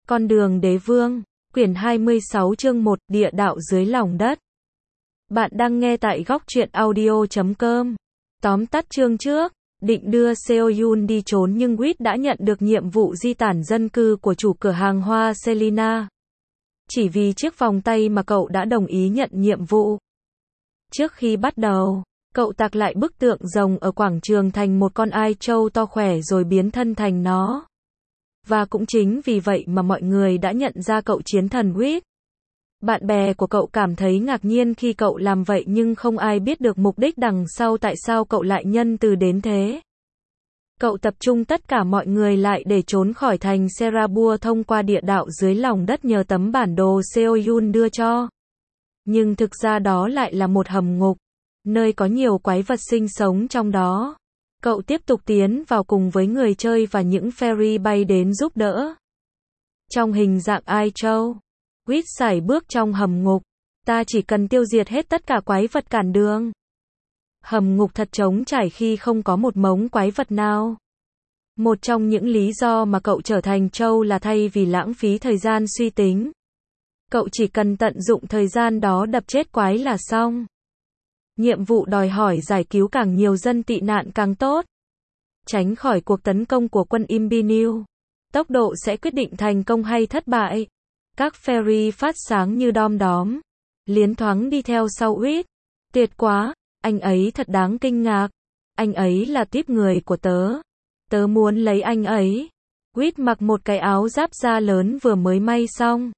Con đường đế vương, quyển 26 chương 1, địa đạo dưới lòng đất. Bạn đang nghe tại góc truyện audio.com. Tóm tắt chương trước, định đưa Seo Yoon đi trốn nhưng Wit đã nhận được nhiệm vụ di tản dân cư của chủ cửa hàng hoa Selina. Chỉ vì chiếc vòng tay mà cậu đã đồng ý nhận nhiệm vụ. Trước khi bắt đầu, cậu tạc lại bức tượng rồng ở quảng trường thành một con ai trâu to khỏe rồi biến thân thành nó. Và cũng chính vì vậy mà mọi người đã nhận ra cậu chiến thần Wit. Bạn bè của cậu cảm thấy ngạc nhiên khi cậu làm vậy nhưng không ai biết được mục đích đằng sau tại sao cậu lại nhân từ đến thế. Cậu tập trung tất cả mọi người lại để trốn khỏi thành Serabua thông qua địa đạo dưới lòng đất nhờ tấm bản đồ Seo Yoon đưa cho. Nhưng thực ra đó lại là một hầm ngục, nơi có nhiều quái vật sinh sống trong đó. Cậu tiếp tục tiến vào cùng với người chơi và những fairy bay đến giúp đỡ. Trong hình dạng ai trâu, Wit sải bước trong hầm ngục. Ta chỉ cần tiêu diệt hết tất cả quái vật cản đường. Hầm ngục thật trống trải khi không có một mống quái vật nào. Một trong những lý do mà cậu trở thành trâu là thay vì lãng phí thời gian suy tính. Cậu chỉ cần tận dụng thời gian đó đập chết quái là xong. Nhiệm vụ đòi hỏi giải cứu càng nhiều dân tị nạn càng tốt. Tránh khỏi cuộc tấn công của quân Imperial. Tốc độ sẽ quyết định thành công hay thất bại. Các fairy phát sáng như đom đóm. Liến thoáng đi theo sau Wit. Tuyệt quá, anh ấy thật đáng kinh ngạc. Anh ấy là típ người của tớ. Tớ muốn lấy anh ấy. Wit mặc một cái áo giáp da lớn vừa mới may xong.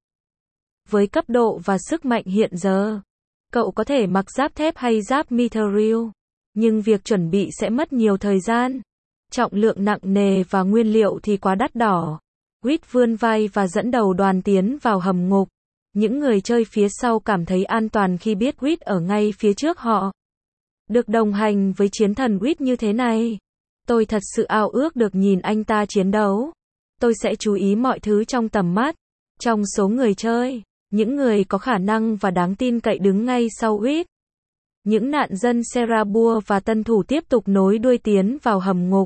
Với cấp độ và sức mạnh hiện giờ, cậu có thể mặc giáp thép hay giáp mithril, nhưng việc chuẩn bị sẽ mất nhiều thời gian. Trọng lượng nặng nề và nguyên liệu thì quá đắt đỏ. Wit vươn vai và dẫn đầu đoàn tiến vào hầm ngục. Những người chơi phía sau cảm thấy an toàn khi biết Wit ở ngay phía trước họ. Được đồng hành với chiến thần Wit như thế này, tôi thật sự ao ước được nhìn anh ta chiến đấu. Tôi sẽ chú ý mọi thứ trong tầm mắt. Trong số người chơi, những người có khả năng và đáng tin cậy đứng ngay sau Wit. Những nạn dân Serabua và tân thủ tiếp tục nối đuôi tiến vào hầm ngục.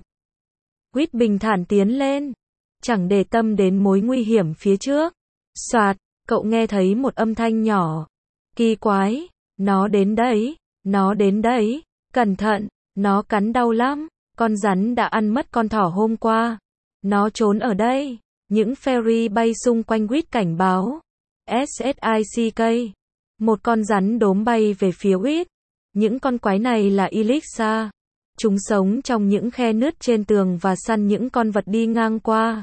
Wit bình thản tiến lên, chẳng để tâm đến mối nguy hiểm phía trước. Soạt, cậu nghe thấy một âm thanh nhỏ. Kỳ quái, nó đến đấy, nó đến đấy, cẩn thận, nó cắn đau lắm. Con rắn đã ăn mất con thỏ hôm qua. Nó trốn ở đây. Những fairy bay xung quanh Wit cảnh báo. SSICK. Một con rắn đốm bay về phía Wit. Những con quái này là Elixa. Chúng sống trong những khe nứt trên tường và săn những con vật đi ngang qua.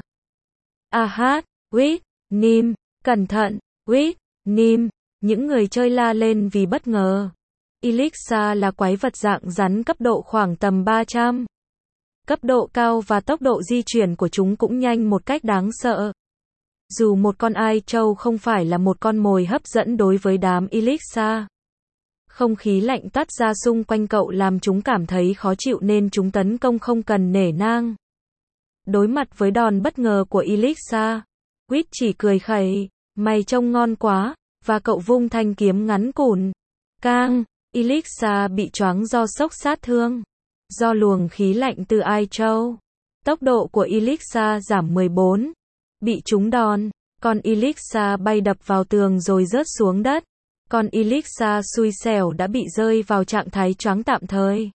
Wit, Nim, cẩn thận, Wit, Nim. Những người chơi la lên vì bất ngờ. Elixa là quái vật dạng rắn cấp độ khoảng tầm 300. Cấp độ cao và tốc độ di chuyển của chúng cũng nhanh một cách đáng sợ. Dù một con ai trâu không phải là một con mồi hấp dẫn đối với đám Elixa. Không khí lạnh toát ra xung quanh cậu làm chúng cảm thấy khó chịu nên chúng tấn công không cần nể nang. Đối mặt với đòn bất ngờ của Elixa, Wit chỉ cười khẩy, mày trông ngon quá, và cậu vung thanh kiếm ngắn cùn. Cang, Elixa bị choáng do sốc sát thương. Do luồng khí lạnh từ ai trâu, tốc độ của Elixa giảm 14. Bị trúng đòn, con Elixa bay đập vào tường rồi rớt xuống đất. Con Elixa xui xẻo đã bị rơi vào trạng thái choáng tạm thời.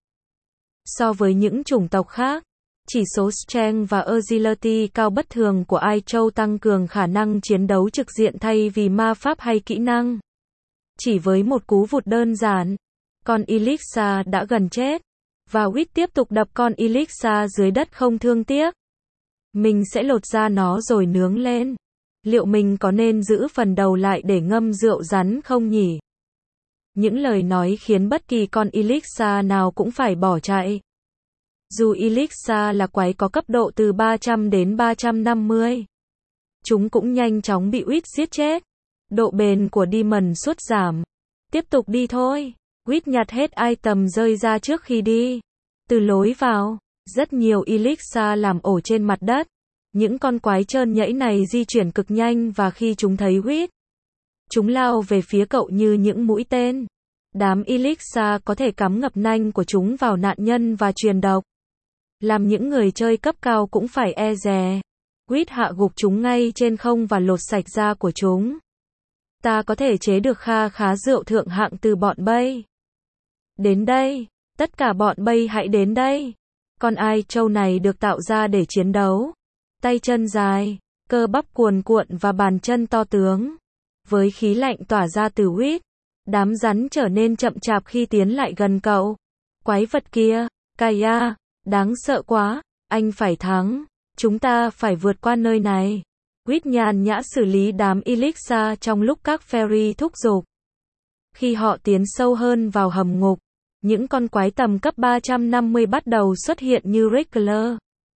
So với những chủng tộc khác, chỉ số Strength và Agility cao bất thường của ai trâu tăng cường khả năng chiến đấu trực diện thay vì ma pháp hay kỹ năng. Chỉ với một cú vụt đơn giản, con Elixa đã gần chết. Và Wit tiếp tục đập con Elixa dưới đất không thương tiếc. Mình sẽ lột da nó rồi nướng lên. Liệu mình có nên giữ phần đầu lại để ngâm rượu rắn không nhỉ? Những lời nói khiến bất kỳ con Elixa nào cũng phải bỏ chạy. Dù Elixa là quái có cấp độ từ 300 đến 350, chúng cũng nhanh chóng bị Wit giết chết. Độ bền của Demon sút giảm. Tiếp tục đi thôi. Wit nhặt hết item rơi ra trước khi đi. Từ lối vào, rất nhiều Elixa làm ổ trên mặt đất. Những con quái trơn nhẫy này di chuyển cực nhanh và khi chúng thấy Wit, chúng lao về phía cậu như những mũi tên. Đám Elixa có thể cắm ngập nanh của chúng vào nạn nhân và truyền độc. Làm những người chơi cấp cao cũng phải e dè. Quýt hạ gục chúng ngay trên không và lột sạch da của chúng. Ta có thể chế được kha khá rượu thượng hạng từ bọn Bay. Đến đây, tất cả bọn Bay hãy đến đây. Con ai trâu này được tạo ra để chiến đấu. Tay chân dài, cơ bắp cuồn cuộn và bàn chân to tướng. Với khí lạnh tỏa ra từ Quýt, đám rắn trở nên chậm chạp khi tiến lại gần cậu. Quái vật kia, Kaya, đáng sợ quá, anh phải thắng. Chúng ta phải vượt qua nơi này. Quýt nhàn nhã xử lý đám Elixir trong lúc các fairy thúc giục. Khi họ tiến sâu hơn vào hầm ngục, những con quái tầm cấp 350 bắt đầu xuất hiện như Rickler,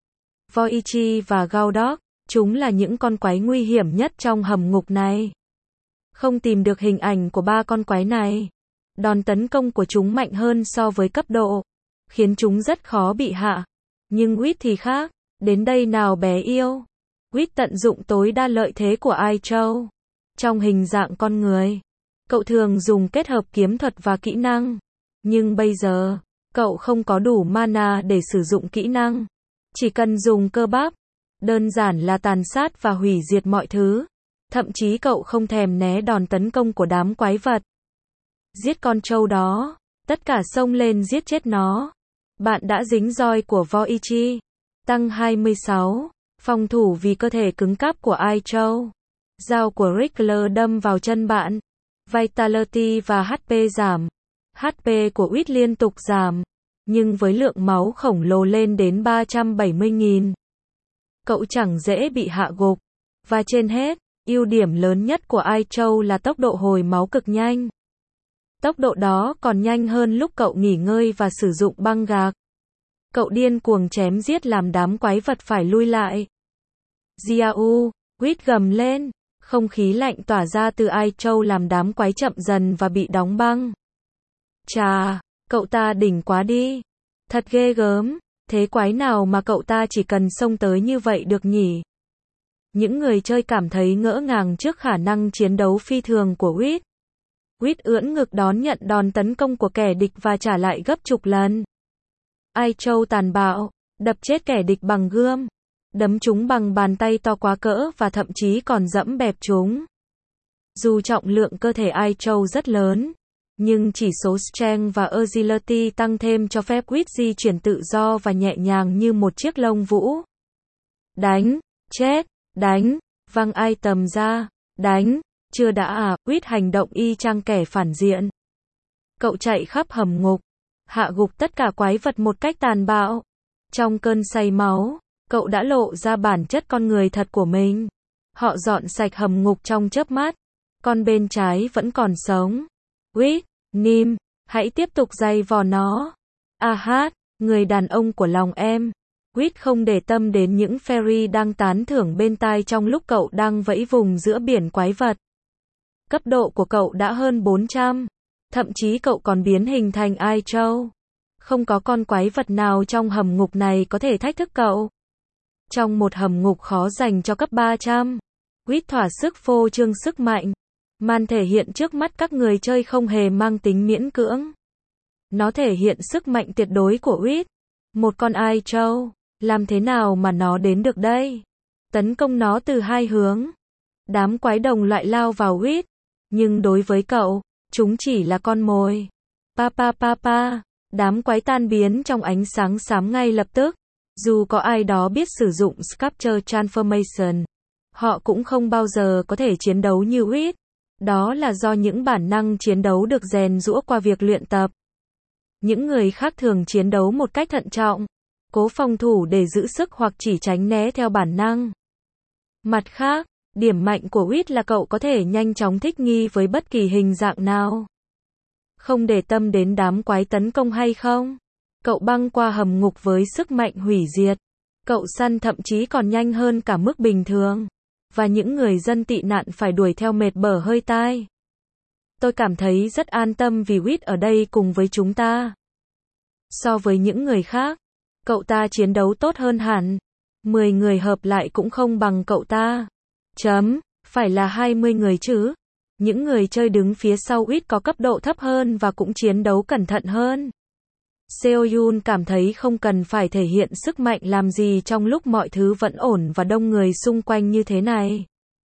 Voichi và Gaudok. Chúng là những con quái nguy hiểm nhất trong hầm ngục này. Không tìm được hình ảnh của ba con quái này. Đòn tấn công của chúng mạnh hơn so với cấp độ, khiến chúng rất khó bị hạ. Nhưng Quýt thì khác. Đến đây nào bé yêu. Quýt tận dụng tối đa lợi thế của Ai Châu. Trong hình dạng con người, cậu thường dùng kết hợp kiếm thuật và kỹ năng. Nhưng bây giờ, cậu không có đủ mana để sử dụng kỹ năng. Chỉ cần dùng cơ bắp. Đơn giản là tàn sát và hủy diệt mọi thứ. Thậm chí cậu không thèm né đòn tấn công của đám quái vật. Giết con trâu đó. Tất cả xông lên giết chết nó. Bạn đã dính roi của Voichi. Tăng 26. Phòng thủ vì cơ thể cứng cáp của Ai Châu. Dao của Rickler đâm vào chân bạn. Vitality và HP giảm. HP của Quýt liên tục giảm. Nhưng với lượng máu khổng lồ lên đến 370.000. Cậu chẳng dễ bị hạ gục. Và trên hết, ưu điểm lớn nhất của Ai Châu là tốc độ hồi máu cực nhanh. Tốc độ đó còn nhanh hơn lúc cậu nghỉ ngơi và sử dụng băng gạc. Cậu điên cuồng chém giết làm đám quái vật phải lui lại. Jiao, Quýt gầm lên. Không khí lạnh tỏa ra từ Ai Châu làm đám quái chậm dần và bị đóng băng. Chà, cậu ta đỉnh quá đi. Thật ghê gớm. Thế quái nào mà cậu ta chỉ cần xông tới như vậy được nhỉ? Những người chơi cảm thấy ngỡ ngàng trước khả năng chiến đấu phi thường của Quýt. Quýt ưỡn ngực đón nhận đòn tấn công của kẻ địch và trả lại gấp chục lần. Ai Châu tàn bạo, đập chết kẻ địch bằng gươm, đấm chúng bằng bàn tay to quá cỡ và thậm chí còn dẫm bẹp chúng. Dù trọng lượng cơ thể Ai Châu rất lớn, nhưng chỉ số Strength và Agility tăng thêm cho phép Quýt di chuyển tự do và nhẹ nhàng như một chiếc lông vũ. Đánh, chết, đánh, văng item ra, đánh, chưa đã à, Quýt hành động y chang kẻ phản diện. Cậu chạy khắp hầm ngục, hạ gục tất cả quái vật một cách tàn bạo. Trong cơn say máu, cậu đã lộ ra bản chất con người thật của mình. Họ dọn sạch hầm ngục trong chớp mắt. Con bên trái vẫn còn sống. Quýt, Nim, hãy tiếp tục giày vò nó. Hát, người đàn ông của lòng em. Quýt không để tâm đến những fairy đang tán thưởng bên tai trong lúc cậu đang vẫy vùng giữa biển quái vật. Cấp độ của cậu đã hơn 400. Thậm chí cậu còn biến hình thành Ai Châu. Không có con quái vật nào trong hầm ngục này có thể thách thức cậu. Trong một hầm ngục khó dành cho cấp 300, Quýt thỏa sức phô trương sức mạnh. Màn thể hiện trước mắt các người chơi không hề mang tính miễn cưỡng. Nó thể hiện sức mạnh tuyệt đối của Quýt. Một con Ai Châu, làm thế nào mà nó đến được đây? Tấn công nó từ hai hướng. Đám quái đồng loại lao vào Quýt. Nhưng đối với cậu, chúng chỉ là con mồi. Pa. Đám quái tan biến trong ánh sáng xám ngay lập tức. Dù có ai đó biết sử dụng Sculpture Transformation, họ cũng không bao giờ có thể chiến đấu như Quýt. Đó là do những bản năng chiến đấu được rèn giũa qua việc luyện tập. Những người khác thường chiến đấu một cách thận trọng, cố phòng thủ để giữ sức hoặc chỉ tránh né theo bản năng. Mặt khác, điểm mạnh của Quýt là cậu có thể nhanh chóng thích nghi với bất kỳ hình dạng nào. Không để tâm đến đám quái tấn công hay không. Cậu băng qua hầm ngục với sức mạnh hủy diệt. Cậu săn thậm chí còn nhanh hơn cả mức bình thường. Và những người dân tị nạn phải đuổi theo mệt bở hơi tai. Tôi cảm thấy rất an tâm vì Quýt ở đây cùng với chúng ta. So với những người khác, cậu ta chiến đấu tốt hơn hẳn. 10 người hợp lại cũng không bằng cậu ta. Phải là 20 người chứ. Những người chơi đứng phía sau Quýt có cấp độ thấp hơn và cũng chiến đấu cẩn thận hơn. Seoyun cảm thấy không cần phải thể hiện sức mạnh làm gì trong lúc mọi thứ vẫn ổn và đông người xung quanh như thế này.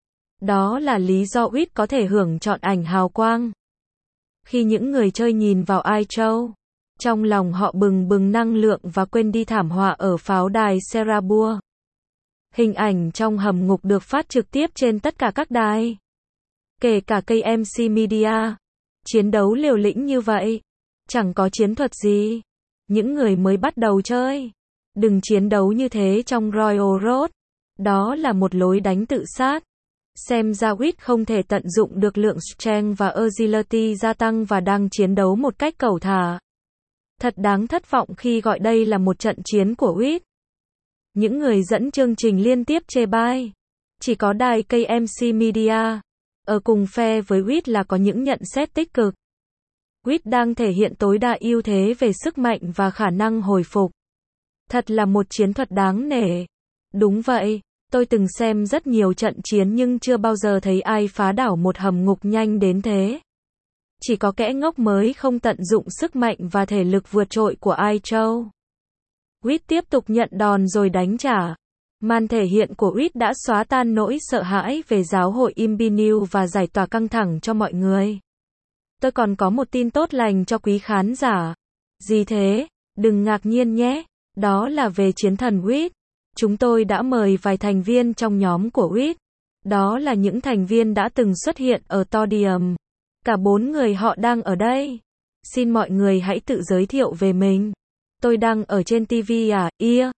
Đó là lý do Wit có thể hưởng trọn ảnh hào quang. Khi những người chơi nhìn vào iChou, trong lòng họ bừng bừng năng lượng và quên đi thảm họa ở pháo đài Serabua. Hình ảnh trong hầm ngục được phát trực tiếp trên tất cả các đài, kể cả KMC Media. Chiến đấu liều lĩnh như vậy, chẳng có chiến thuật gì. Những người mới bắt đầu chơi, đừng chiến đấu như thế trong Royal Road. Đó là một lối đánh tự sát. Xem ra Wit không thể tận dụng được lượng strength và agility gia tăng và đang chiến đấu một cách cẩu thả. Thật đáng thất vọng khi gọi đây là một trận chiến của Wit. Những người dẫn chương trình liên tiếp chê bai. Chỉ có đài KMC Media ở cùng phe với Wit là có những nhận xét tích cực. Wit đang thể hiện tối đa ưu thế về sức mạnh và khả năng hồi phục. Thật là một chiến thuật đáng nể. Đúng vậy, tôi từng xem rất nhiều trận chiến nhưng chưa bao giờ thấy ai phá đảo một hầm ngục nhanh đến thế. Chỉ có kẻ ngốc mới không tận dụng sức mạnh và thể lực vượt trội của iChou. Wit tiếp tục nhận đòn rồi đánh trả. Màn thể hiện của Wit đã xóa tan nỗi sợ hãi về giáo hội Imbinu và giải tỏa căng thẳng cho mọi người. Tôi còn có một tin tốt lành cho quý khán giả. Gì thế? Đừng ngạc nhiên nhé. Đó là về chiến thần Wit. Chúng tôi đã mời vài thành viên trong nhóm của Wit. Đó là những thành viên đã từng xuất hiện ở Todium. Cả 4 người họ đang ở đây. Xin mọi người hãy tự giới thiệu về mình. Tôi đang ở trên TV à?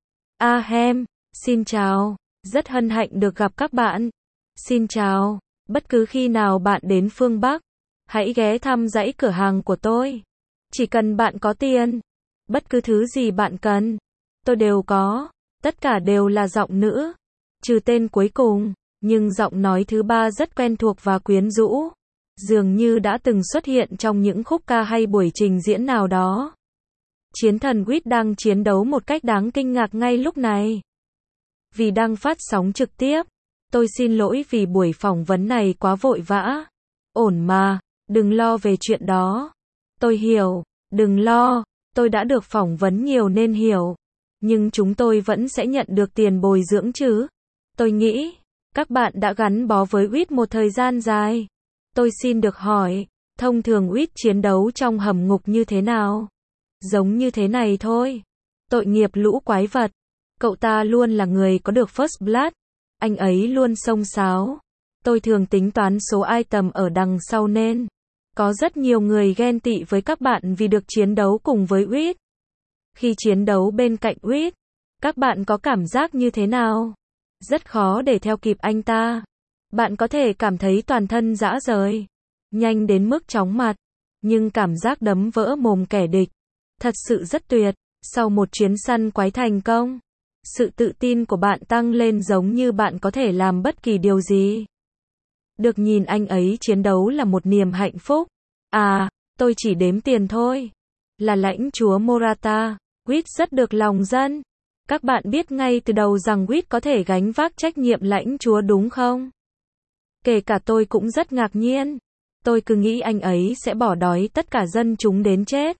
Ahem. Xin chào. Rất hân hạnh được gặp các bạn. Xin chào. Bất cứ khi nào bạn đến phương Bắc, hãy ghé thăm dãy cửa hàng của tôi. Chỉ cần bạn có tiền. Bất cứ thứ gì bạn cần, tôi đều có. Tất cả đều là giọng nữ. Trừ tên cuối cùng. Nhưng giọng nói thứ ba rất quen thuộc và quyến rũ. Dường như đã từng xuất hiện trong những khúc ca hay buổi trình diễn nào đó. Chiến thần Wit đang chiến đấu một cách đáng kinh ngạc ngay lúc này. Vì đang phát sóng trực tiếp. Tôi xin lỗi vì buổi phỏng vấn này quá vội vã. Ổn mà, đừng lo về chuyện đó. Tôi hiểu, đừng lo, tôi đã được phỏng vấn nhiều nên hiểu. Nhưng chúng tôi vẫn sẽ nhận được tiền bồi dưỡng chứ. Tôi nghĩ, các bạn đã gắn bó với Wit một thời gian dài. Tôi xin được hỏi, thông thường Wit chiến đấu trong hầm ngục như thế nào? Giống như thế này thôi. Tội nghiệp lũ quái vật. Cậu ta luôn là người có được First Blood. Anh ấy luôn xông xáo. Tôi thường tính toán số item ở đằng sau nên có rất nhiều người ghen tị với các bạn vì được chiến đấu cùng với Wit. Khi chiến đấu bên cạnh Wit, các bạn có cảm giác như thế nào? Rất khó để theo kịp anh ta. Bạn có thể cảm thấy toàn thân rã rời, nhanh đến mức chóng mặt, nhưng cảm giác đấm vỡ mồm kẻ địch thật sự rất tuyệt. Sau một chuyến săn quái thành công, sự tự tin của bạn tăng lên giống như bạn có thể làm bất kỳ điều gì. Được nhìn anh ấy chiến đấu là một niềm hạnh phúc. À, tôi chỉ đếm tiền thôi. Là lãnh chúa Morata, Wit rất được lòng dân. Các bạn biết ngay từ đầu rằng Wit có thể gánh vác trách nhiệm lãnh chúa đúng không? Kể cả tôi cũng rất ngạc nhiên. Tôi cứ nghĩ anh ấy sẽ bỏ đói tất cả dân chúng đến chết.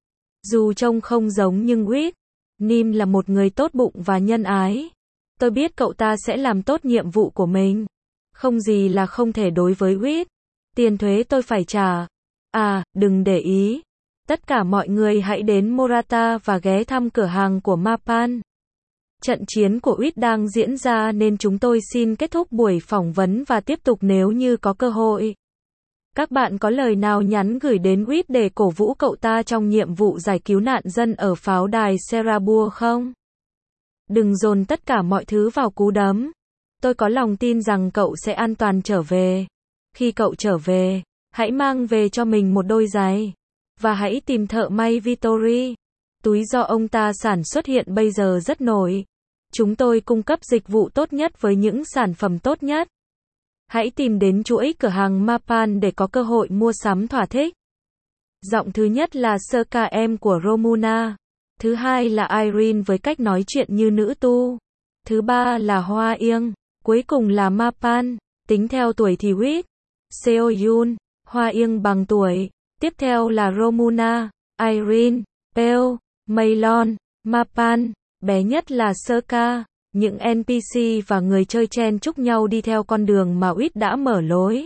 Dù trông không giống nhưng Wit, Nim là một người tốt bụng và nhân ái. Tôi biết cậu ta sẽ làm tốt nhiệm vụ của mình. Không gì là không thể đối với Wit. Tiền thuế tôi phải trả. À, đừng để ý. Tất cả mọi người hãy đến Morata và ghé thăm cửa hàng của Mapan. Trận chiến của Wit đang diễn ra nên chúng tôi xin kết thúc buổi phỏng vấn và tiếp tục nếu như có cơ hội. Các bạn có lời nào nhắn gửi đến Wit để cổ vũ cậu ta trong nhiệm vụ giải cứu nạn dân ở pháo đài Serabua không? Đừng dồn tất cả mọi thứ vào cú đấm. Tôi có lòng tin rằng cậu sẽ an toàn trở về. Khi cậu trở về, hãy mang về cho mình một đôi giày. Và hãy tìm thợ may Vittori. Túi do ông ta sản xuất hiện bây giờ rất nổi. Chúng tôi cung cấp dịch vụ tốt nhất với những sản phẩm tốt nhất. Hãy tìm đến chuỗi cửa hàng Mapan để có cơ hội mua sắm thỏa thích. Giọng thứ nhất là Sơ KM của Romuna. Thứ hai là Irene với cách nói chuyện như nữ tu. Thứ ba là Hoa Yên. Cuối cùng là Mapan. Tính theo tuổi thì Wit, Seoyun, Hoa Yên bằng tuổi. Tiếp theo là Romuna, Irene, Peo, Maylon, Mapan, bé nhất là Serka. Những NPC và người chơi chen chúc nhau đi theo con đường mà Wit đã mở lối.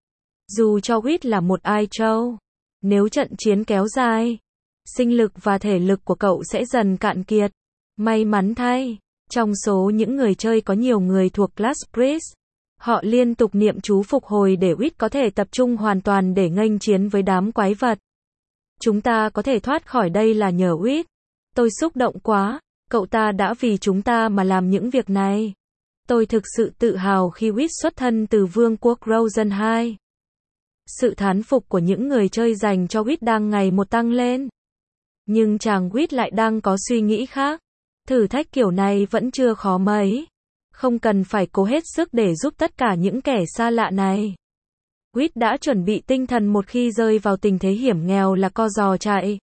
Dù cho Wit là một ai trâu, nếu trận chiến kéo dài, sinh lực và thể lực của cậu sẽ dần cạn kiệt. May mắn thay, trong số những người chơi có nhiều người thuộc class Priest. Họ liên tục niệm chú phục hồi để Wit có thể tập trung hoàn toàn để nghênh chiến với đám quái vật. Chúng ta có thể thoát khỏi đây là nhờ Wit. Tôi xúc động quá, cậu ta đã vì chúng ta mà làm những việc này. Tôi thực sự tự hào khi Wit xuất thân từ Vương quốc Rosen 2. Sự thán phục của những người chơi dành cho Wit đang ngày một tăng lên. Nhưng chàng Wit lại đang có suy nghĩ khác. Thử thách kiểu này vẫn chưa khó mấy. Không cần phải cố hết sức để giúp tất cả những kẻ xa lạ này. Wit đã chuẩn bị tinh thần một khi rơi vào tình thế hiểm nghèo là co giò chạy.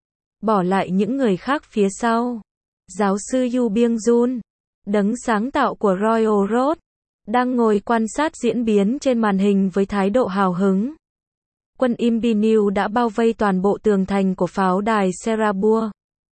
Bỏ lại những người khác phía sau. Giáo sư Yu Byung-jun, đấng sáng tạo của Royal Road, đang ngồi quan sát diễn biến trên màn hình với thái độ hào hứng. Quân Imperial đã bao vây toàn bộ tường thành của pháo đài Serabua.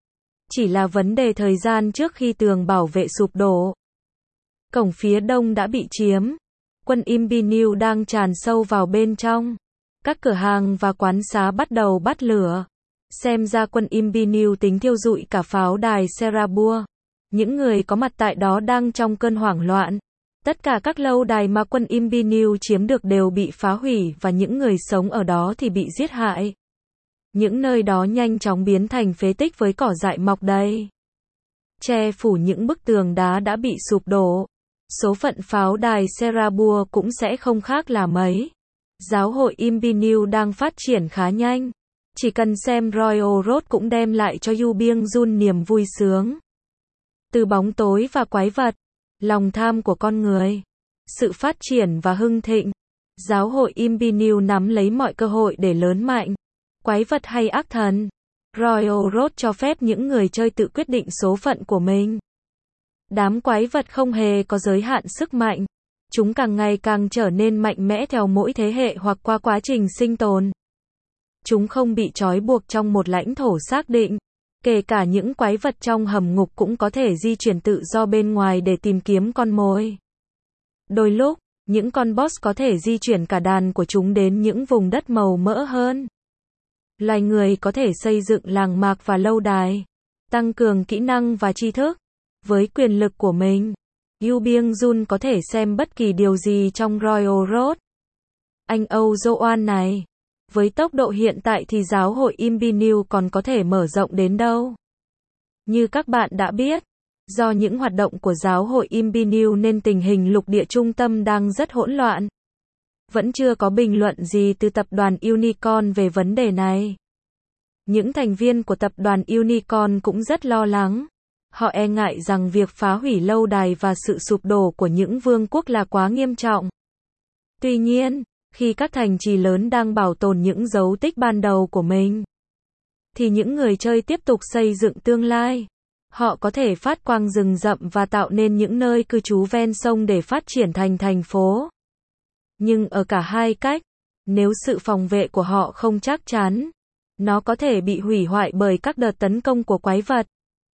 Chỉ là vấn đề thời gian trước khi tường bảo vệ sụp đổ. Cổng phía đông đã bị chiếm. Quân Imperial đang tràn sâu vào bên trong. Các cửa hàng và quán xá bắt đầu bắt lửa. Xem ra quân Imperial tính thiêu rụi cả pháo đài Serabua. Những người có mặt tại đó đang trong cơn hoảng loạn. Tất cả các lâu đài mà quân Imperial chiếm được đều bị phá hủy và những người sống ở đó thì bị giết hại. Những nơi đó nhanh chóng biến thành phế tích với cỏ dại mọc đầy. Che phủ những bức tường đá đã bị sụp đổ. Số phận pháo đài Serabua cũng sẽ không khác là mấy. Giáo hội Imperial đang phát triển khá nhanh. Chỉ cần xem Royal Road cũng đem lại cho Yu Byung-jun niềm vui sướng. Từ bóng tối và quái vật, lòng tham của con người, sự phát triển và hưng thịnh, giáo hội Imperial nắm lấy mọi cơ hội để lớn mạnh. Quái vật hay ác thần, Royal Road cho phép những người chơi tự quyết định số phận của mình. Đám quái vật không hề có giới hạn sức mạnh. Chúng càng ngày càng trở nên mạnh mẽ theo mỗi thế hệ hoặc qua quá trình sinh tồn. Chúng không bị trói buộc trong một lãnh thổ xác định. Kể cả những quái vật trong hầm ngục cũng có thể di chuyển tự do bên ngoài để tìm kiếm con mồi. Đôi lúc, những con boss có thể di chuyển cả đàn của chúng đến những vùng đất màu mỡ hơn. Loài người có thể xây dựng làng mạc và lâu đài, tăng cường kỹ năng và tri thức. Với quyền lực của mình, Yu Byung-jun có thể xem bất kỳ điều gì trong Royal Road. Anh Âu Joan này, với tốc độ hiện tại thì giáo hội Imperial còn có thể mở rộng đến đâu? Như các bạn đã biết, do những hoạt động của giáo hội Imperial nên tình hình lục địa trung tâm đang rất hỗn loạn. Vẫn chưa có bình luận gì từ tập đoàn Unicorn về vấn đề này. Những thành viên của tập đoàn Unicorn cũng rất lo lắng. Họ e ngại rằng việc phá hủy lâu đài và sự sụp đổ của những vương quốc là quá nghiêm trọng. Tuy nhiên, khi các thành trì lớn đang bảo tồn những dấu tích ban đầu của mình, thì những người chơi tiếp tục xây dựng tương lai. Họ có thể phát quang rừng rậm và tạo nên những nơi cư trú ven sông để phát triển thành thành phố. Nhưng ở cả hai cách, nếu sự phòng vệ của họ không chắc chắn, nó có thể bị hủy hoại bởi các đợt tấn công của quái vật.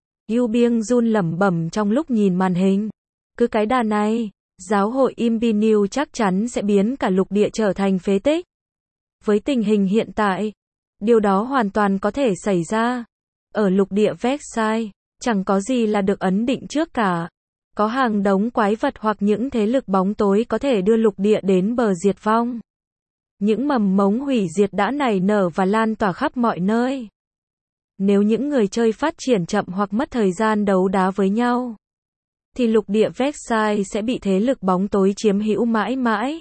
Yu Byung-jun lẩm bẩm trong lúc nhìn màn hình. Cứ cái đà này, giáo hội Imperial chắc chắn sẽ biến cả lục địa trở thành phế tích. Với tình hình hiện tại, điều đó hoàn toàn có thể xảy ra. Ở lục địa Versailles, chẳng có gì là được ấn định trước cả. Có hàng đống quái vật hoặc những thế lực bóng tối có thể đưa lục địa đến bờ diệt vong. Những mầm mống hủy diệt đã nảy nở và lan tỏa khắp mọi nơi. Nếu những người chơi phát triển chậm hoặc mất thời gian đấu đá với nhau, thì lục địa Versailles sẽ bị thế lực bóng tối chiếm hữu mãi mãi.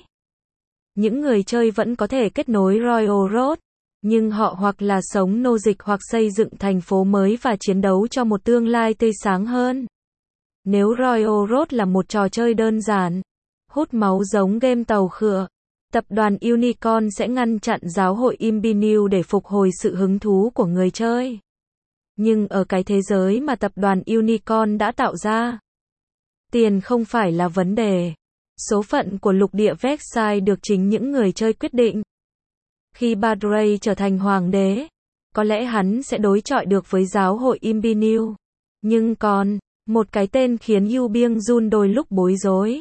Những người chơi vẫn có thể kết nối Royal Road, nhưng họ hoặc là sống nô dịch hoặc xây dựng thành phố mới và chiến đấu cho một tương lai tươi sáng hơn. Nếu Royal Road là một trò chơi đơn giản, hút máu giống game tàu khựa, tập đoàn Unicorn sẽ ngăn chặn giáo hội Imperial để phục hồi sự hứng thú của người chơi. Nhưng ở cái thế giới mà tập đoàn Unicorn đã tạo ra, tiền không phải là vấn đề. Số phận của lục địa Versailles được chính những người chơi quyết định. Khi Badrey trở thành hoàng đế, có lẽ hắn sẽ đối chọi được với giáo hội Imbinew. Nhưng còn một cái tên khiến Yu Byung Jun đôi lúc bối rối.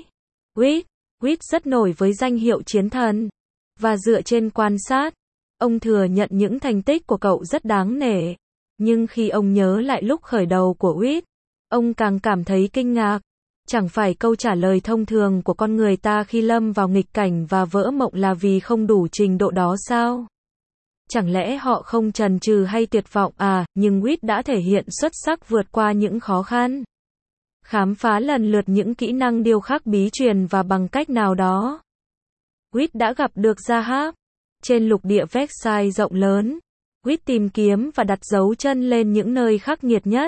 Wit rất nổi với danh hiệu chiến thần. Và dựa trên quan sát, ông thừa nhận những thành tích của cậu rất đáng nể. Nhưng khi ông nhớ lại lúc khởi đầu của Wit, ông càng cảm thấy kinh ngạc. Chẳng phải câu trả lời thông thường của con người ta khi lâm vào nghịch cảnh và vỡ mộng là vì không đủ trình độ đó sao? Chẳng lẽ họ không chần chừ hay tuyệt vọng à? Nhưng Wit đã thể hiện xuất sắc vượt qua những khó khăn. Khám phá lần lượt những kỹ năng điêu khắc bí truyền và bằng cách nào đó, Wit đã gặp được Zahab. Trên lục địa Versailles rộng lớn, Wit tìm kiếm và đặt dấu chân lên những nơi khắc nghiệt nhất.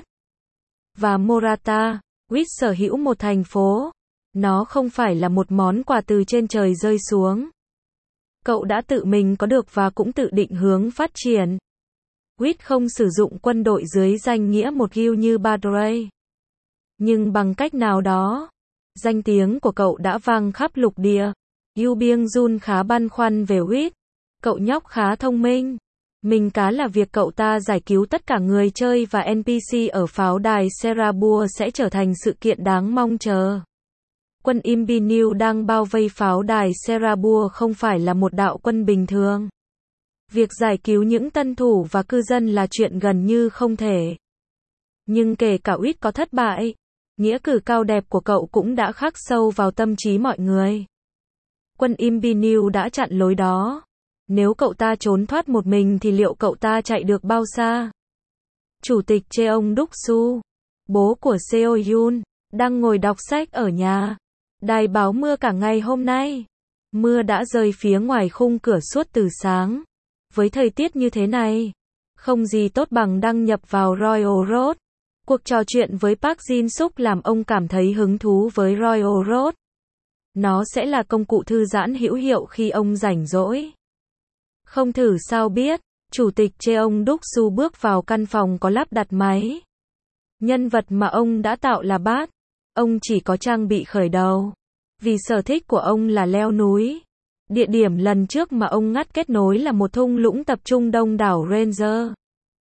Và Morata, Wit sở hữu một thành phố. Nó không phải là một món quà từ trên trời rơi xuống. Cậu đã tự mình có được và cũng tự định hướng phát triển. Wit không sử dụng quân đội dưới danh nghĩa một guild như Badray. Nhưng bằng cách nào đó, danh tiếng của cậu đã vang khắp lục địa. Yu Byung Jun khá băn khoăn về Wit. Cậu nhóc khá thông minh. Mình cá là việc cậu ta giải cứu tất cả người chơi và NPC ở pháo đài Serabur sẽ trở thành sự kiện đáng mong chờ. Quân Imbinew đang bao vây pháo đài Serabur không phải là một đạo quân bình thường. Việc giải cứu những tân thủ và cư dân là chuyện gần như không thể. Nhưng kể cả Wit có thất bại, nghĩa cử cao đẹp của cậu cũng đã khắc sâu vào tâm trí mọi người. Quân Imbinew đã chặn lối đó. Nếu cậu ta trốn thoát một mình thì liệu cậu ta chạy được bao xa? Chủ tịch Cheong Duk-su, bố của Seo-yun, đang ngồi đọc sách ở nhà. Đài báo mưa cả ngày hôm nay. Mưa đã rơi phía ngoài khung cửa suốt từ sáng. Với thời tiết như thế này, không gì tốt bằng đăng nhập vào Royal Road. Cuộc trò chuyện với Park Jin-suk làm ông cảm thấy hứng thú với Royal Road. Nó sẽ là công cụ thư giãn hữu hiệu khi ông rảnh rỗi. Không thử sao biết, Chủ tịch Cheong Duk-su bước vào căn phòng có lắp đặt máy. Nhân vật mà ông đã tạo là Bát. Ông chỉ có trang bị khởi đầu. Vì sở thích của ông là leo núi. Địa điểm lần trước mà ông ngắt kết nối là một thung lũng tập trung đông đảo Ranger.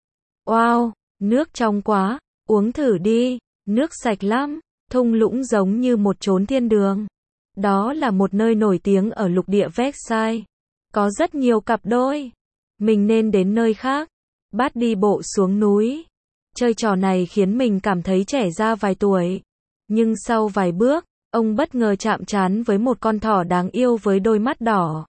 Wow, nước trong quá, uống thử đi, nước sạch lắm, thung lũng giống như một chốn thiên đường. Đó là một nơi nổi tiếng ở lục địa Versailles. Có rất nhiều cặp đôi. Mình nên đến nơi khác. Bát đi bộ xuống núi. Chơi trò này khiến mình cảm thấy trẻ ra vài tuổi. Nhưng sau vài bước, ông bất ngờ chạm trán với một con thỏ đáng yêu với đôi mắt đỏ.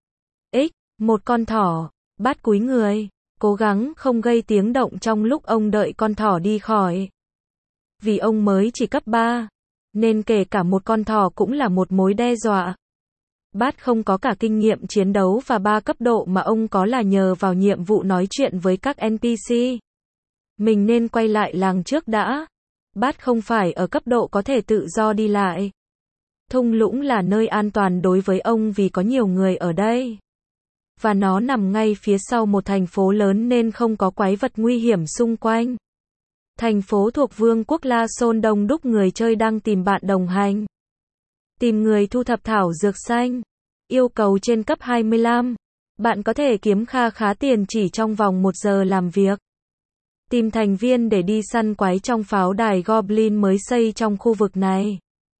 Một con thỏ. Bát cúi người, cố gắng không gây tiếng động trong lúc ông đợi con thỏ đi khỏi. Vì ông mới chỉ cấp 3, nên kể cả một con thỏ cũng là một mối đe dọa. Bát không có cả kinh nghiệm chiến đấu và 3 cấp độ mà ông có là nhờ vào nhiệm vụ nói chuyện với các NPC. Mình nên quay lại làng trước đã. Bát không phải ở cấp độ có thể tự do đi lại. Thung lũng là nơi an toàn đối với ông vì có nhiều người ở đây. Và nó nằm ngay phía sau một thành phố lớn nên không có quái vật nguy hiểm xung quanh. Thành phố thuộc Vương quốc La Sôn đông đúc người chơi đang tìm bạn đồng hành. Tìm người thu thập thảo dược xanh. Yêu cầu trên cấp 25. Bạn có thể kiếm kha khá tiền chỉ trong vòng 1 giờ làm việc. Tìm thành viên để đi săn quái trong pháo đài Goblin mới xây trong khu vực này.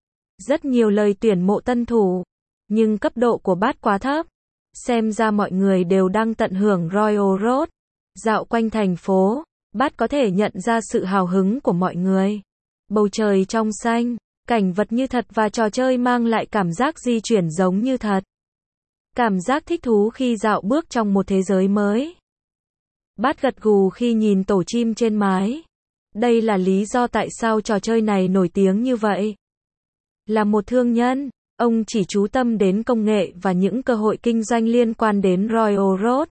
Rất nhiều lời tuyển mộ tân thủ. Nhưng cấp độ của Bát quá thấp. Xem ra mọi người đều đang tận hưởng Royal Road. Dạo quanh thành phố, Bát có thể nhận ra sự hào hứng của mọi người. Bầu trời trong xanh, cảnh vật như thật và trò chơi mang lại cảm giác di chuyển giống như thật. Cảm giác thích thú khi dạo bước trong một thế giới mới. Bát gật gù khi nhìn tổ chim trên mái. Đây là lý do tại sao trò chơi này nổi tiếng như vậy. Là một thương nhân, ông chỉ chú tâm đến công nghệ và những cơ hội kinh doanh liên quan đến Royal Road.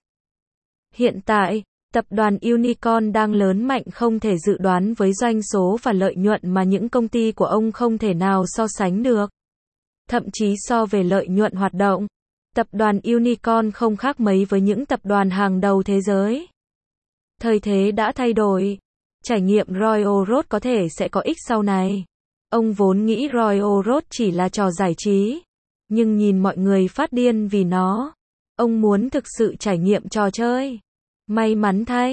Hiện tại, tập đoàn Unicorn đang lớn mạnh không thể dự đoán với doanh số và lợi nhuận mà những công ty của ông không thể nào so sánh được. Thậm chí so về lợi nhuận hoạt động, tập đoàn Unicorn không khác mấy với những tập đoàn hàng đầu thế giới. Thời thế đã thay đổi. Trải nghiệm Royal Road có thể sẽ có ích sau này. Ông vốn nghĩ Royal Road chỉ là trò giải trí. Nhưng nhìn mọi người phát điên vì nó. Ông muốn thực sự trải nghiệm trò chơi. May mắn thay,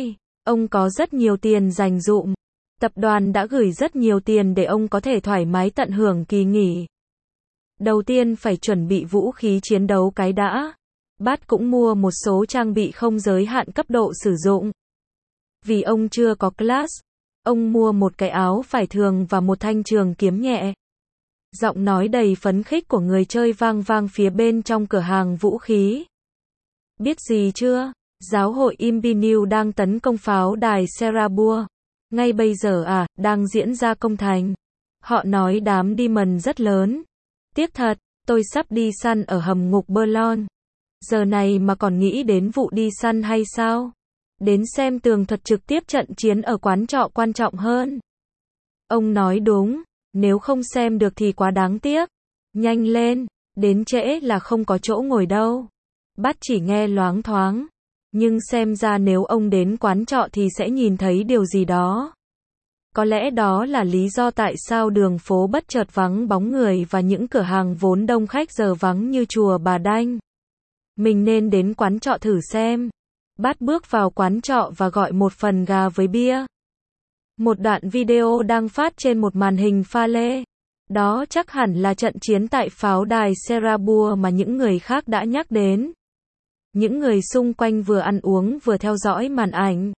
Ông có rất nhiều tiền dành dụm. Tập đoàn đã gửi rất nhiều tiền để ông có thể thoải mái tận hưởng kỳ nghỉ. Đầu tiên phải chuẩn bị vũ khí chiến đấu cái đã. Bat cũng mua một số trang bị không giới hạn cấp độ sử dụng. Vì ông chưa có class, ông mua một cái áo vải thường và một thanh trường kiếm nhẹ. Giọng nói đầy phấn khích của người chơi vang vang phía bên trong cửa hàng vũ khí. Biết gì chưa? Giáo hội Imbinu đang tấn công pháo đài Serabua. Ngay bây giờ đang diễn ra công thành. Họ nói đám Demon rất lớn. Tiếc thật, tôi sắp đi săn ở hầm ngục Berlon. Giờ này mà còn nghĩ đến vụ đi săn hay sao? Đến xem tường thuật trực tiếp trận chiến ở quán trọ quan trọng hơn. Ông nói đúng, nếu không xem được thì quá đáng tiếc. Nhanh lên, đến trễ là không có chỗ ngồi đâu. Bat chỉ nghe loáng thoáng. Nhưng xem ra nếu ông đến quán trọ thì sẽ nhìn thấy điều gì đó. Có lẽ đó là lý do tại sao đường phố bất chợt vắng bóng người và những cửa hàng vốn đông khách giờ vắng như chùa Bà Đanh. Mình nên đến quán trọ thử xem. Bat bước vào quán trọ và gọi một phần gà với bia. Một đoạn video đang phát trên một màn hình pha lê. Đó chắc hẳn là trận chiến tại pháo đài Serabua mà những người khác đã nhắc đến. Những người xung quanh vừa ăn uống vừa theo dõi màn ảnh.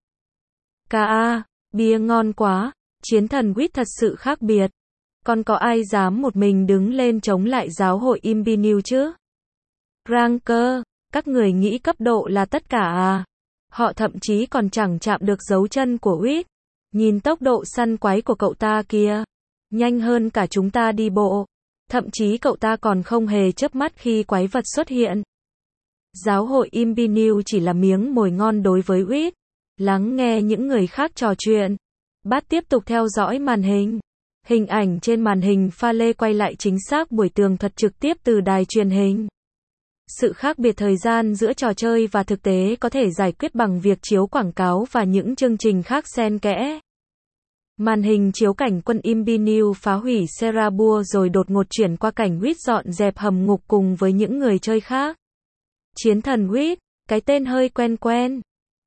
Bia ngon quá, chiến thần Wit thật sự khác biệt. Còn có ai dám một mình đứng lên chống lại giáo hội Imbinu chứ? Ranker, các người nghĩ cấp độ là tất cả à? Họ thậm chí còn chẳng chạm được dấu chân của Wit. Nhìn tốc độ săn quái của cậu ta kìa. Nhanh hơn cả chúng ta đi bộ. Thậm chí cậu ta còn không hề chớp mắt khi quái vật xuất hiện. Giáo hội Imbinu chỉ là miếng mồi ngon đối với Wit. Lắng nghe những người khác trò chuyện. Bat tiếp tục theo dõi màn hình. Hình ảnh trên màn hình pha lê quay lại chính xác buổi tường thuật trực tiếp từ đài truyền hình. Sự khác biệt thời gian giữa trò chơi và thực tế có thể giải quyết bằng việc chiếu quảng cáo và những chương trình khác xen kẽ. Màn hình chiếu cảnh quân Imbinu phá hủy Serabua rồi đột ngột chuyển qua cảnh Wit dọn dẹp hầm ngục cùng với những người chơi khác. Chiến thần Wit, cái tên hơi quen quen.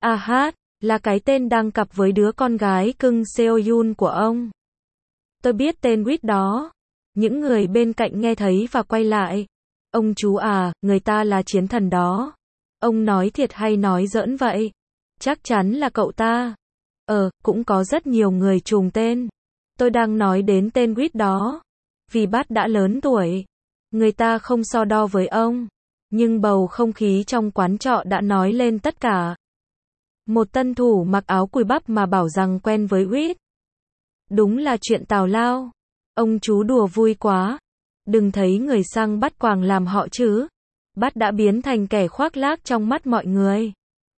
Là cái tên đang cặp với đứa con gái cưng Seoyun của ông. Tôi biết tên Wit đó. Những người bên cạnh nghe thấy và quay lại. Ông chú người ta là chiến thần đó. Ông nói thiệt hay nói giỡn vậy? Chắc chắn là cậu ta. Cũng có rất nhiều người trùng tên. Tôi đang nói đến tên Wit đó. Vì Bat đã lớn tuổi. Người ta không so đo với ông. Nhưng bầu không khí trong quán trọ đã nói lên tất cả. Một tân thủ mặc áo cùi bắp mà bảo rằng quen với Wit. Đúng là chuyện tào lao. Ông chú đùa vui quá. Đừng thấy người sang bắt quàng làm họ chứ. Bat đã biến thành kẻ khoác lác trong mắt mọi người.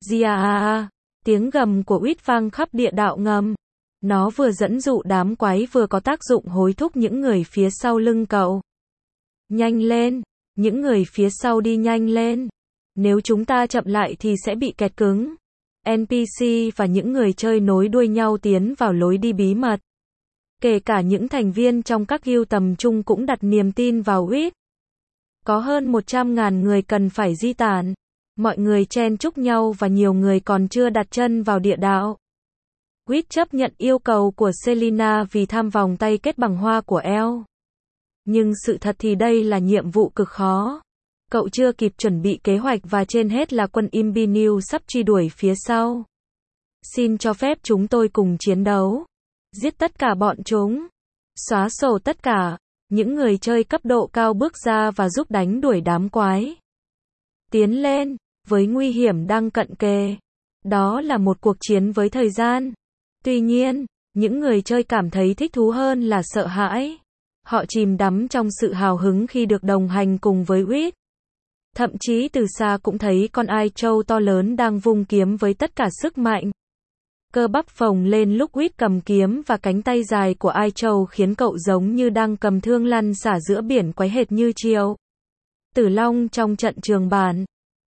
Tiếng gầm của Wit vang khắp địa đạo ngầm. Nó vừa dẫn dụ đám quái vừa có tác dụng hối thúc những người phía sau lưng cậu. Nhanh lên, những người phía sau đi nhanh lên. Nếu chúng ta chậm lại thì sẽ bị kẹt cứng. NPC và những người chơi nối đuôi nhau tiến vào lối đi bí mật. Kể cả những thành viên trong các guild tầm trung cũng đặt niềm tin vào Wit. Có hơn 100.000 người cần phải di tản. Mọi người chen chúc nhau và nhiều người còn chưa đặt chân vào địa đạo. Wit chấp nhận yêu cầu của Selina vì tham vòng tay kết bằng hoa của Elle. Nhưng sự thật thì đây là nhiệm vụ cực khó. Cậu chưa kịp chuẩn bị kế hoạch và trên hết là quân Imbinu sắp truy đuổi phía sau. Xin cho phép chúng tôi cùng chiến đấu. Giết tất cả bọn chúng. Xóa sổ tất cả. Những người chơi cấp độ cao bước ra và giúp đánh đuổi đám quái. Tiến lên, với nguy hiểm đang cận kề. Đó là một cuộc chiến với thời gian. Tuy nhiên, những người chơi cảm thấy thích thú hơn là sợ hãi. Họ chìm đắm trong sự hào hứng khi được đồng hành cùng với Wit. Thậm chí từ xa cũng thấy con Ai Châu to lớn đang vung kiếm với tất cả sức mạnh. Cơ bắp phồng lên lúc Wit cầm kiếm và cánh tay dài của Ai Châu khiến cậu giống như đang cầm thương lăn xả giữa biển quái hệt như chiều Tử Long trong trận trường bản.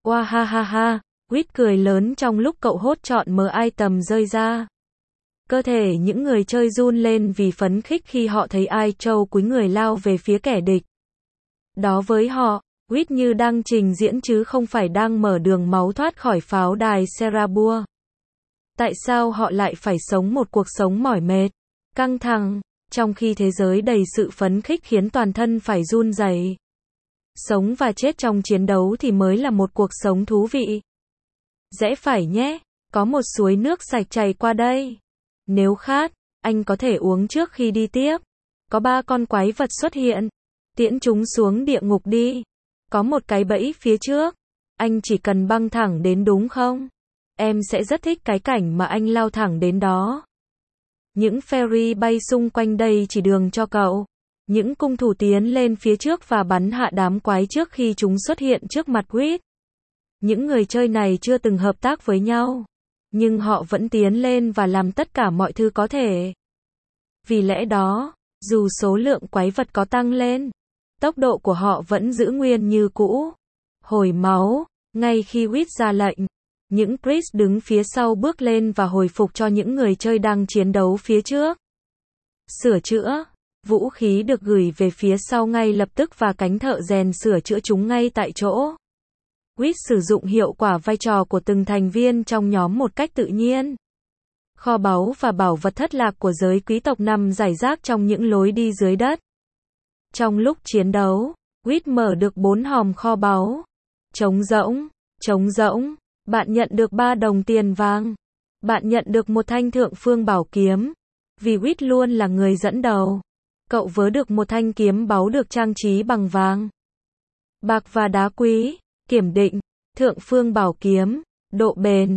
Wit cười lớn trong lúc cậu hốt trọn mớ item rơi ra. Cơ thể những người chơi run lên vì phấn khích khi họ thấy Ai Châu cúi người lao về phía kẻ địch. Đó với họ, Wit như đang trình diễn chứ không phải đang mở đường máu thoát khỏi pháo đài Serabua. Tại sao họ lại phải sống một cuộc sống mỏi mệt, căng thẳng, trong khi thế giới đầy sự phấn khích khiến toàn thân phải run rẩy? Sống và chết trong chiến đấu thì mới là một cuộc sống thú vị. Rẽ phải nhé, có một suối nước sạch chảy qua đây. Nếu khát, anh có thể uống trước khi đi tiếp. Có 3 con quái vật xuất hiện. Tiễn chúng xuống địa ngục đi. Có một cái bẫy phía trước. Anh chỉ cần băng thẳng đến đúng không? Em sẽ rất thích cái cảnh mà anh lao thẳng đến đó. Những fairy bay xung quanh đây chỉ đường cho cậu. Những cung thủ tiến lên phía trước và bắn hạ đám quái trước khi chúng xuất hiện trước mặt Quýt. Những người chơi này chưa từng hợp tác với nhau, nhưng họ vẫn tiến lên và làm tất cả mọi thứ có thể. Vì lẽ đó, dù số lượng quái vật có tăng lên, tốc độ của họ vẫn giữ nguyên như cũ. Hồi máu, ngay khi Quýt ra lệnh, những priest đứng phía sau bước lên và hồi phục cho những người chơi đang chiến đấu phía trước. Sửa chữa, vũ khí được gửi về phía sau ngay lập tức và cánh thợ rèn sửa chữa chúng ngay tại chỗ. Quýt sử dụng hiệu quả vai trò của từng thành viên trong nhóm một cách tự nhiên. Kho báu và bảo vật thất lạc của giới quý tộc nằm rải rác trong những lối đi dưới đất. Trong lúc chiến đấu, Quýt mở được 4 hòm kho báu. Trống rỗng, bạn nhận được 3 đồng tiền vàng. Bạn nhận được một thanh thượng phương bảo kiếm. Vì Quýt luôn là người dẫn đầu, cậu vớ được một thanh kiếm báu được trang trí bằng vàng, bạc và đá quý. Kiểm định, thượng phương bảo kiếm, độ bền,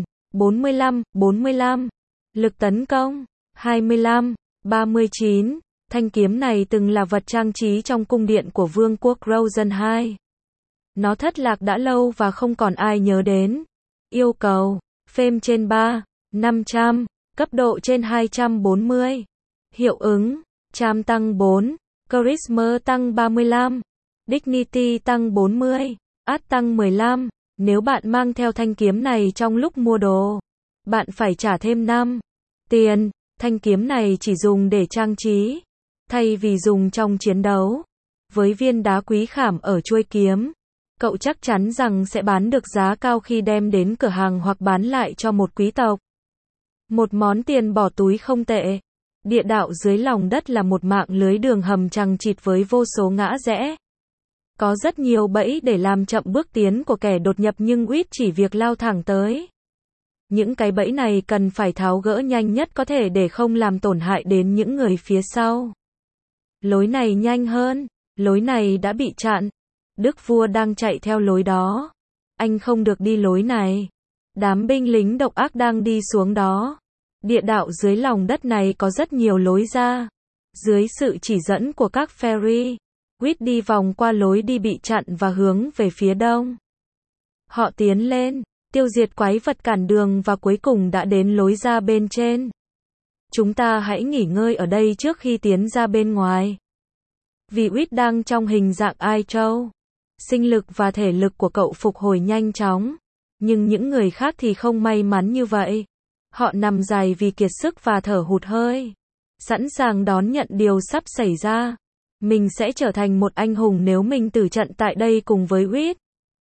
45, lực tấn công, 25, 39. Thanh kiếm này từng là vật trang trí trong cung điện của vương quốc Rosen II. Nó thất lạc đã lâu và không còn ai nhớ đến. Yêu cầu, phêm trên 3, 500, cấp độ trên 240. Hiệu ứng, charm tăng 4, charisma tăng 35, dignity tăng 40. Át tăng 15, nếu bạn mang theo thanh kiếm này trong lúc mua đồ, bạn phải trả thêm 5 tiền. Thanh kiếm này chỉ dùng để trang trí, thay vì dùng trong chiến đấu. Với viên đá quý khảm ở chuôi kiếm, cậu chắc chắn rằng sẽ bán được giá cao khi đem đến cửa hàng hoặc bán lại cho một quý tộc. Một món tiền bỏ túi không tệ. Địa đạo dưới lòng đất là một mạng lưới đường hầm chằng chịt với vô số ngã rẽ. Có rất nhiều bẫy để làm chậm bước tiến của kẻ đột nhập nhưng Quýt chỉ việc lao thẳng tới. Những cái bẫy này cần phải tháo gỡ nhanh nhất có thể để không làm tổn hại đến những người phía sau. Lối này nhanh hơn, lối này đã bị chặn. Đức vua đang chạy theo lối đó. Anh không được đi lối này. Đám binh lính độc ác đang đi xuống đó. Địa đạo dưới lòng đất này có rất nhiều lối ra. Dưới sự chỉ dẫn của các fairy, Quýt đi vòng qua lối đi bị chặn và hướng về phía đông. Họ tiến lên, tiêu diệt quái vật cản đường và cuối cùng đã đến lối ra bên trên. Chúng ta hãy nghỉ ngơi ở đây trước khi tiến ra bên ngoài. Vì Quýt đang trong hình dạng ai trâu, sinh lực và thể lực của cậu phục hồi nhanh chóng. Nhưng những người khác thì không may mắn như vậy. Họ nằm dài vì kiệt sức và thở hụt hơi, sẵn sàng đón nhận điều sắp xảy ra. Mình sẽ trở thành một anh hùng nếu mình tử trận tại đây cùng với Quýt.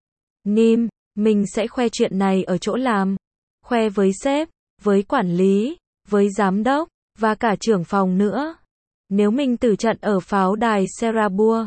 Mình sẽ khoe chuyện này ở chỗ làm. Khoe với sếp, với quản lý, với giám đốc, và cả trưởng phòng nữa. Nếu mình tử trận ở pháo đài Serabua,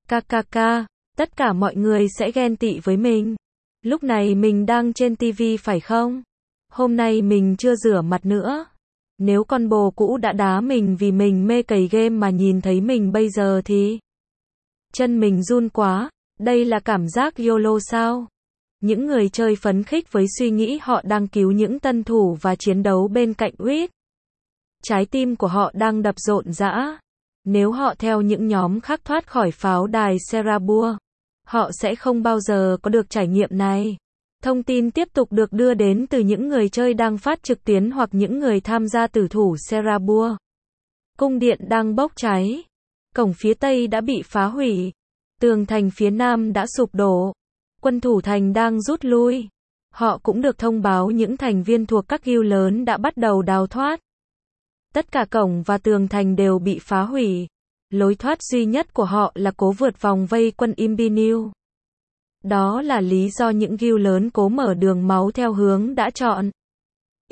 tất cả mọi người sẽ ghen tị với mình. Lúc này mình đang trên TV phải không? Hôm nay mình chưa rửa mặt nữa. Nếu con bồ cũ đã đá mình vì mình mê cày game mà nhìn thấy mình bây giờ thì chân mình run quá. Đây là cảm giác YOLO sao? Những người chơi phấn khích với suy nghĩ họ đang cứu những tân thủ và chiến đấu bên cạnh Quýt. Trái tim của họ đang đập rộn rã. Nếu họ theo những nhóm khác thoát khỏi pháo đài Serabua, họ sẽ không bao giờ có được trải nghiệm này. Thông tin tiếp tục được đưa đến từ những người chơi đang phát trực tuyến hoặc những người tham gia tử thủ Serabua. Cung điện đang bốc cháy. Cổng phía tây đã bị phá hủy. Tường thành phía nam đã sụp đổ. Quân thủ thành đang rút lui. Họ cũng được thông báo những thành viên thuộc các guild lớn đã bắt đầu đào thoát. Tất cả cổng và tường thành đều bị phá hủy. Lối thoát duy nhất của họ là cố vượt vòng vây quân Imbiniu. Đó là lý do những guild lớn cố mở đường máu theo hướng đã chọn.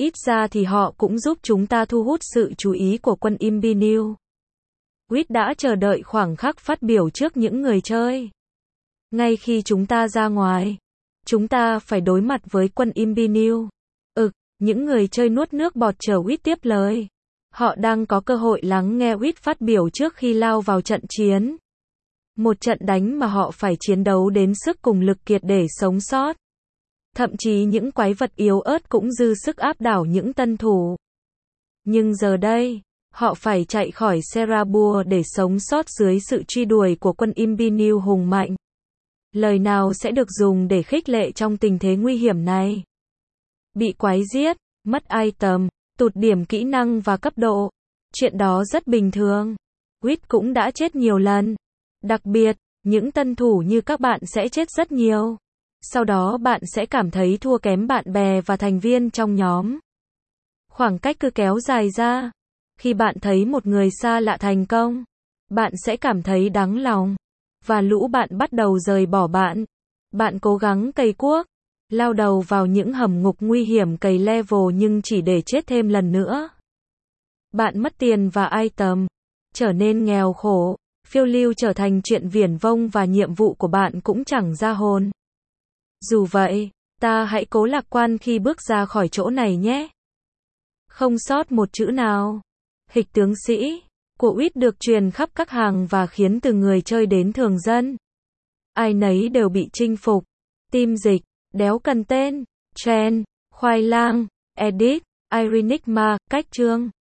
Ít ra thì họ cũng giúp chúng ta thu hút sự chú ý của quân Imperial. Reed đã chờ đợi khoảng khắc phát biểu trước những người chơi. Ngay khi chúng ta ra ngoài, chúng ta phải đối mặt với quân Imperial. Những người chơi nuốt nước bọt chờ Reed tiếp lời. Họ đang có cơ hội lắng nghe Reed phát biểu trước khi lao vào trận chiến. Một trận đánh mà họ phải chiến đấu đến sức cùng lực kiệt để sống sót. Thậm chí những quái vật yếu ớt cũng dư sức áp đảo những tân thủ. Nhưng giờ đây, họ phải chạy khỏi Serabur để sống sót dưới sự truy đuổi của quân Imperial hùng mạnh. Lời nào sẽ được dùng để khích lệ trong tình thế nguy hiểm này? Bị quái giết, mất item, tụt điểm kỹ năng và cấp độ. Chuyện đó rất bình thường. Reed cũng đã chết nhiều lần. Đặc biệt, những tân thủ như các bạn sẽ chết rất nhiều. Sau đó bạn sẽ cảm thấy thua kém bạn bè và thành viên trong nhóm. Khoảng cách cứ kéo dài ra. Khi bạn thấy một người xa lạ thành công, bạn sẽ cảm thấy đáng lòng. Và lũ bạn bắt đầu rời bỏ bạn. Bạn cố gắng cày cuốc, lao đầu vào những hầm ngục nguy hiểm cày level nhưng chỉ để chết thêm lần nữa. Bạn mất tiền và item, trở nên nghèo khổ, phiêu lưu trở thành chuyện viển vông và nhiệm vụ của bạn cũng chẳng ra hồn. Dù vậy, ta hãy cố lạc quan khi bước ra khỏi chỗ này nhé. Không sót một chữ nào. Hịch tướng sĩ của Reed được truyền khắp các hàng và khiến từ người chơi đến thường dân, ai nấy đều bị chinh phục. Team dịch, đéo cần tên, trend, khoai lang, edit, Irenigma, cách chương.